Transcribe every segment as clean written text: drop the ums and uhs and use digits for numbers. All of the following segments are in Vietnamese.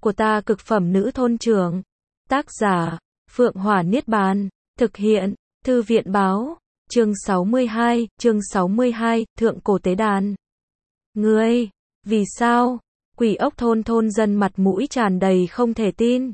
của ta cực phẩm nữ thôn trưởng. Tác giả, Phượng Hỏa Niết Bàn. Thực hiện, Thư viện báo. Chương 62, Thượng Cổ Tế Đàn. Ngươi, vì sao? Quỷ ốc thôn thôn dân mặt mũi tràn đầy không thể tin.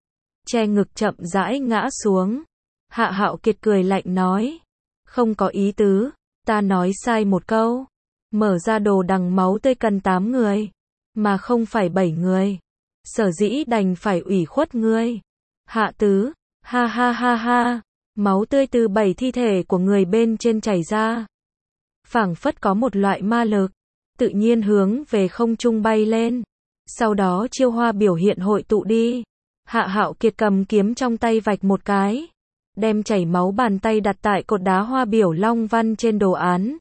Che ngực chậm rãi ngã xuống. Hạ Hạo Kiệt cười lạnh nói. Không có ý tứ, ta nói sai một câu. Mở ra đồ đằng máu tươi cần 8 người, mà không phải 7 người. Sở dĩ đành phải ủy khuất ngươi. Hạ tứ, ha ha ha ha, máu tươi từ 7 thi thể của người bên trên chảy ra. Phảng phất có một loại ma lực, tự nhiên hướng về không trung bay lên. Sau đó chiêu hoa biểu hiện hội tụ đi. Hạ Hạo Kiệt cầm kiếm trong tay vạch một cái, đem chảy máu bàn tay đặt tại cột đá hoa biểu long văn trên đồ án.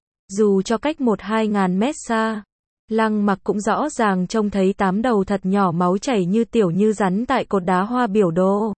Dù cho cách 1-2 ngàn mét xa, Lăng Mặc cũng rõ ràng trông thấy 8 đầu thật nhỏ máu chảy như tiểu như rắn tại cột đá hoa biểu đồ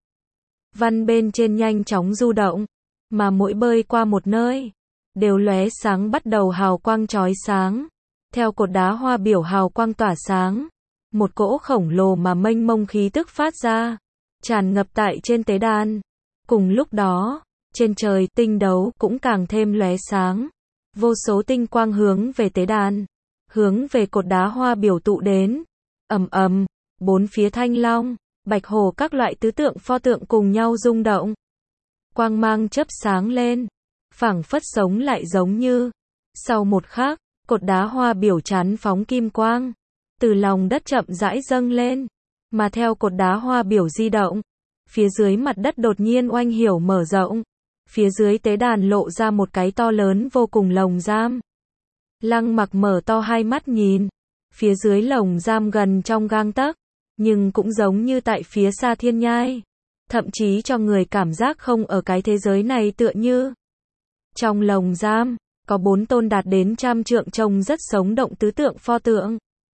văn bên trên nhanh chóng du động, mà mỗi bơi qua một nơi, đều lóe sáng bắt đầu hào quang chói sáng. Theo cột đá hoa biểu hào quang tỏa sáng, một cỗ khổng lồ mà mênh mông khí tức phát ra, tràn ngập tại trên tế đàn. Cùng lúc đó, trên trời tinh đấu cũng càng thêm lóe sáng. Vô số tinh quang hướng về tế đàn, hướng về cột đá hoa biểu tụ đến. Ầm ầm, bốn phía thanh long, bạch hổ các loại tứ tượng pho tượng cùng nhau rung động. Quang mang chớp sáng lên, phảng phất sống lại giống như. Sau một khắc, cột đá hoa biểu chán phóng kim quang, từ lòng đất chậm rãi dâng lên, mà theo cột đá hoa biểu di động, phía dưới mặt đất đột nhiên oanh hiểu mở rộng. Phía dưới tế đàn lộ ra một cái to lớn vô cùng lồng giam. Lăng Mặc mở to hai mắt nhìn, phía dưới lồng giam gần trong gang tấc, nhưng cũng giống như tại phía xa thiên nhai, thậm chí cho người cảm giác không ở cái thế giới này tựa như. Trong lồng giam, có 4 tôn đạt đến 100 trượng trông rất sống động tứ tượng pho tượng.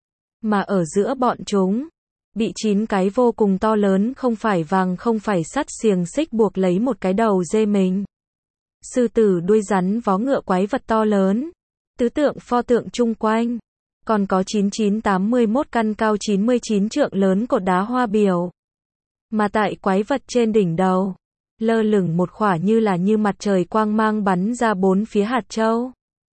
Mà ở giữa bọn chúng, bị 9 cái vô cùng to lớn không phải vàng không phải sắt xiềng xích buộc lấy một cái đầu dê mình. Sư tử đuôi rắn vó ngựa quái vật to lớn, tứ tượng pho tượng chung quanh. Còn có 9981 căn cao 99 trượng lớn cột đá hoa biểu. Mà tại quái vật trên đỉnh đầu, lơ lửng một khỏa như là như mặt trời quang mang bắn ra 4 phía hạt châu.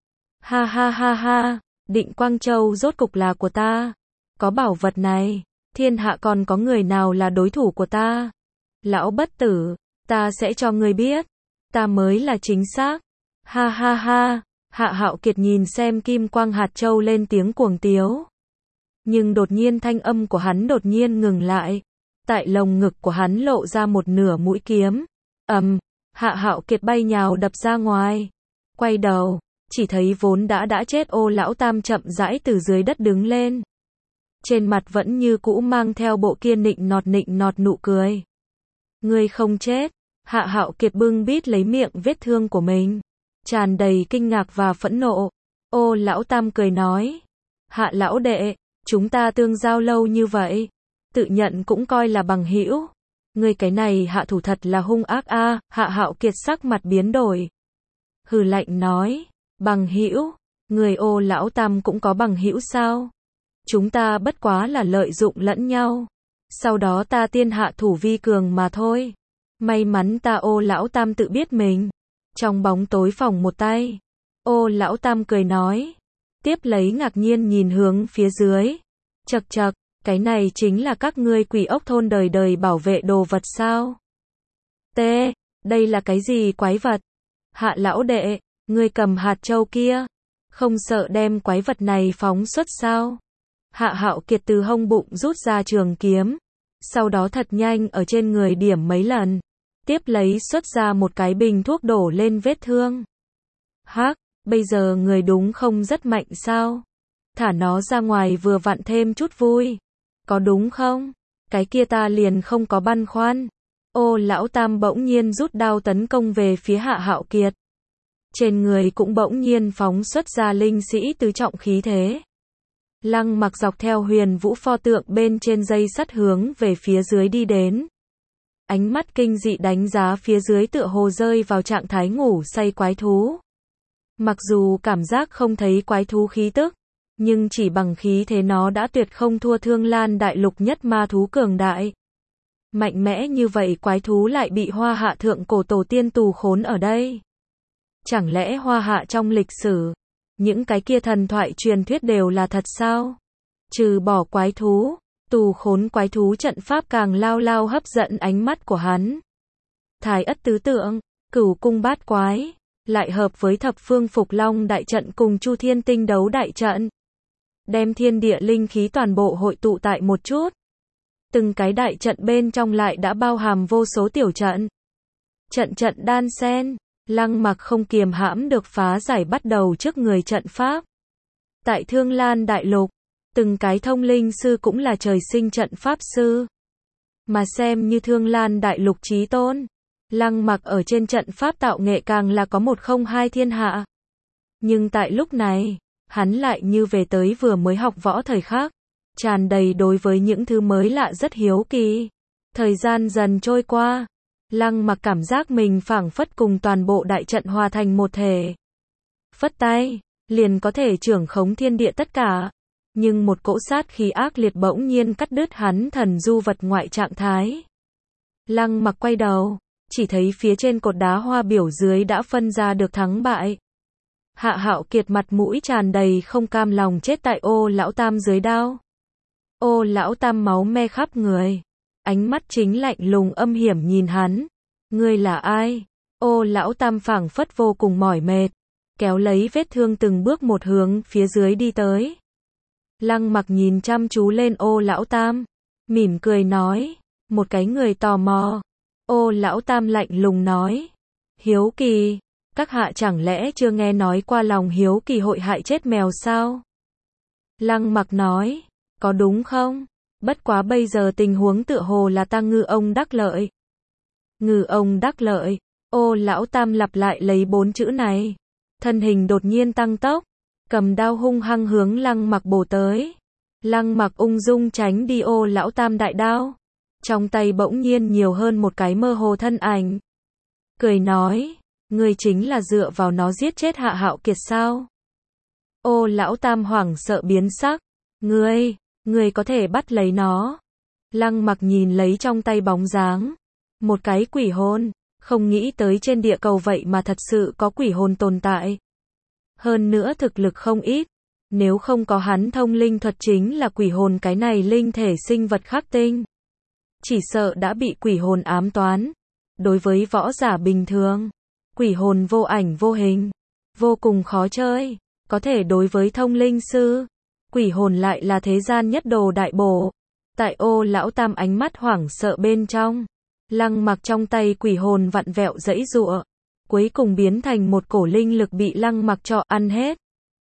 Ha ha ha ha, Định Quang Châu rốt cục là của ta. Có bảo vật này, thiên hạ còn có người nào là đối thủ của ta? Lão bất tử, ta sẽ cho ngươi biết, ta mới là chính xác. Ha ha ha, Hạ Hạo Kiệt nhìn xem kim quang hạt châu lên tiếng cuồng tiếu. Nhưng đột nhiên thanh âm của hắn đột nhiên ngừng lại. Tại lồng ngực của hắn lộ ra một nửa mũi kiếm. Hạ Hạo Kiệt bay nhào đập ra ngoài. Quay đầu, chỉ thấy vốn đã chết Ô lão tam chậm rãi từ dưới đất đứng lên. Trên mặt vẫn như cũ mang theo bộ kia nịnh nọt nụ cười. Ngươi không chết. Hạ Hạo Kiệt bưng bít lấy miệng vết thương của mình, tràn đầy kinh ngạc và phẫn nộ. Ô lão tam cười nói. Hạ lão đệ, chúng ta tương giao lâu như vậy, tự nhận cũng coi là bằng hữu. Ngươi cái này hạ thủ thật là hung ác a. Hạ Hạo Kiệt sắc mặt biến đổi, hừ lạnh nói. Bằng hữu? Người Ô lão tam cũng có bằng hữu sao? Chúng ta bất quá là lợi dụng lẫn nhau, sau đó ta tiên hạ thủ vi cường mà thôi. May mắn ta Ô lão tam tự biết mình. Trong bóng tối phòng một tay, Ô lão tam cười nói. Tiếp lấy ngạc nhiên nhìn hướng phía dưới. Chậc chậc, cái này chính là các ngươi quỷ ốc thôn đời đời bảo vệ đồ vật sao? Đây là cái gì quái vật? Hạ lão đệ, ngươi cầm hạt châu kia, không sợ đem quái vật này phóng xuất sao? Hạ Hạo Kiệt từ hông bụng rút ra trường kiếm, sau đó thật nhanh ở trên người điểm mấy lần, tiếp lấy xuất ra một cái bình thuốc đổ lên vết thương. Hắc, bây giờ người đúng không rất mạnh sao? Thả nó ra ngoài vừa vặn thêm chút vui, có đúng không? Cái kia ta liền không có băn khoăn. Ô lão tam bỗng nhiên rút đao tấn công về phía Hạ Hạo Kiệt. Trên người cũng bỗng nhiên phóng xuất ra linh sĩ tứ trọng khí thế. Lăng Mặc dọc theo huyền vũ pho tượng bên trên dây sắt hướng về phía dưới đi đến. Ánh mắt kinh dị đánh giá phía dưới tựa hồ rơi vào trạng thái ngủ say quái thú. Mặc dù cảm giác không thấy quái thú khí tức, Nhưng chỉ bằng khí thế nó đã tuyệt không thua Thương Lan Đại Lục nhất ma thú cường đại. Mạnh mẽ như vậy quái thú lại bị Hoa Hạ thượng cổ tổ tiên tù khốn ở đây. Chẳng lẽ Hoa Hạ trong lịch sử, những cái kia thần thoại truyền thuyết đều là thật sao? Trừ bỏ quái thú, tù khốn quái thú trận pháp càng lao lao hấp dẫn ánh mắt của hắn. Thái ất tứ tượng, cửu cung bát quái, lại hợp với thập phương phục long đại trận cùng Chu Thiên tinh đấu đại trận. Đem thiên địa linh khí toàn bộ hội tụ tại một chút. Từng cái đại trận bên trong lại đã bao hàm vô số tiểu trận. Trận trận đan xen, Lăng Mặc không kiềm hãm được phá giải bắt đầu trước người trận pháp. Tại Thương Lan Đại Lục, từng cái thông linh sư cũng là trời sinh trận pháp sư. Mà xem như Thương Lan Đại Lục chí tôn, Lăng Mặc ở trên trận pháp tạo nghệ càng là có một không hai thiên hạ. Nhưng tại lúc này, hắn lại như về tới vừa mới học võ thời khắc, tràn đầy đối với những thứ mới lạ rất hiếu kỳ. Thời gian dần trôi qua, Lăng Mặc cảm giác mình phảng phất cùng toàn bộ đại trận hòa thành một thể. Phất tay, liền có thể trưởng khống thiên địa tất cả. Nhưng một cỗ sát khí ác liệt bỗng nhiên cắt đứt hắn thần du vật ngoại trạng thái. Lăng Mặc quay đầu, chỉ thấy phía trên cột đá hoa biểu dưới đã phân ra được thắng bại. Hạ Hạo Kiệt mặt mũi tràn đầy không cam lòng chết tại Ô Lão Tam dưới đao. Ô Lão Tam máu me khắp người, ánh mắt chính lạnh lùng âm hiểm nhìn hắn. Ngươi là ai? Ô Lão Tam phảng phất vô cùng mỏi mệt, kéo lấy vết thương từng bước một hướng phía dưới đi tới. Lăng Mặc nhìn chăm chú lên Ô Lão Tam, mỉm cười nói, một cái người tò mò. Ô Lão Tam lạnh lùng nói, hiếu kỳ, các hạ chẳng lẽ chưa nghe nói qua lòng hiếu kỳ hội hại chết mèo sao? Lăng Mặc nói, có đúng không? Bất quá bây giờ tình huống tựa hồ là ta ngư ông đắc lợi. Ngư ông đắc lợi, Ô Lão Tam lặp lại lấy 4 chữ này. Thân hình đột nhiên tăng tốc, cầm đao hung hăng hướng Lăng Mặc bổ tới. Lăng Mặc ung dung tránh đi Ô Lão Tam đại đao. Trong tay bỗng nhiên nhiều hơn một cái mơ hồ thân ảnh. Cười nói, ngươi chính là dựa vào nó giết chết Hạ Hạo Kiệt sao? Ô Lão Tam hoảng sợ biến sắc. Ngươi có thể bắt lấy nó. Lăng Mặc nhìn lấy trong tay bóng dáng. Một cái quỷ hồn, không nghĩ tới trên địa cầu vậy mà thật sự có quỷ hồn tồn tại. Hơn nữa thực lực không ít. Nếu không có hắn thông linh thuật chính là quỷ hồn cái này linh thể sinh vật khắc tinh. Chỉ sợ đã bị quỷ hồn ám toán. Đối với võ giả bình thường, quỷ hồn vô ảnh vô hình, vô cùng khó chơi. Có thể đối với thông linh sư, quỷ hồn lại là thế gian nhất đồ đại bổ. Tại Ô Lão Tam ánh mắt hoảng sợ bên trong, Lăng Mặc trong tay quỷ hồn vặn vẹo giãy giụa, cuối cùng biến thành một cổ linh lực bị Lăng Mặc cho ăn hết.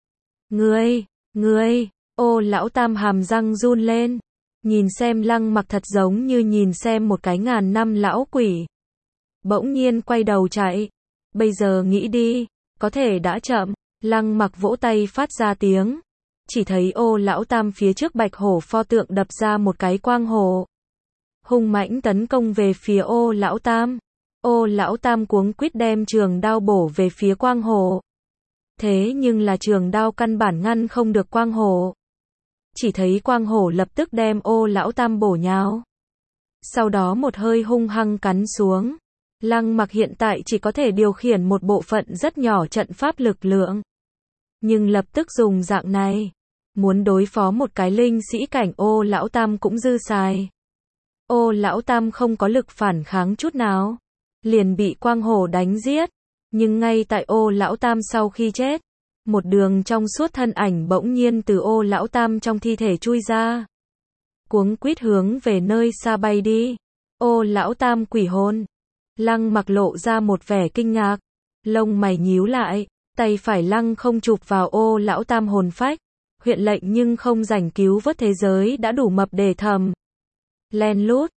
Ngươi, Ô Lão Tam hàm răng run lên, nhìn xem Lăng Mặc thật giống như nhìn xem một cái ngàn năm lão quỷ. Bỗng nhiên quay đầu chạy, bây giờ nghĩ đi, có thể đã chậm. Lăng Mặc vỗ tay phát ra tiếng, chỉ thấy Ô Lão Tam phía trước bạch hổ pho tượng đập ra một cái quang hổ, hung mãnh tấn công về phía Ô Lão Tam. Ô Lão Tam cuống quýt đem trường đao bổ về phía quang hổ. Thế nhưng là trường đao căn bản ngăn không được quang hổ. Chỉ thấy quang hổ lập tức đem Ô Lão Tam bổ nhào. Sau đó một hơi hung hăng cắn xuống. Lăng Mặc hiện tại chỉ có thể điều khiển một bộ phận rất nhỏ trận pháp lực lượng. Nhưng lập tức dùng dạng này, muốn đối phó một cái linh sĩ cảnh Ô Lão Tam cũng dư xài. Ô Lão Tam không có lực phản kháng chút nào, liền bị quang hổ đánh giết. Nhưng ngay tại Ô Lão Tam sau khi chết, một đường trong suốt thân ảnh bỗng nhiên từ Ô Lão Tam trong thi thể chui ra, cuống quýt hướng về nơi xa bay đi. Ô Lão Tam quỷ hồn. Lăng Mặc lộ ra một vẻ kinh ngạc, lông mày nhíu lại, tay phải lăng không chụp vào Ô Lão Tam hồn phách, huyện lệnh nhưng không rảnh cứu vớt thế giới đã đủ mập để thầm. Len lút,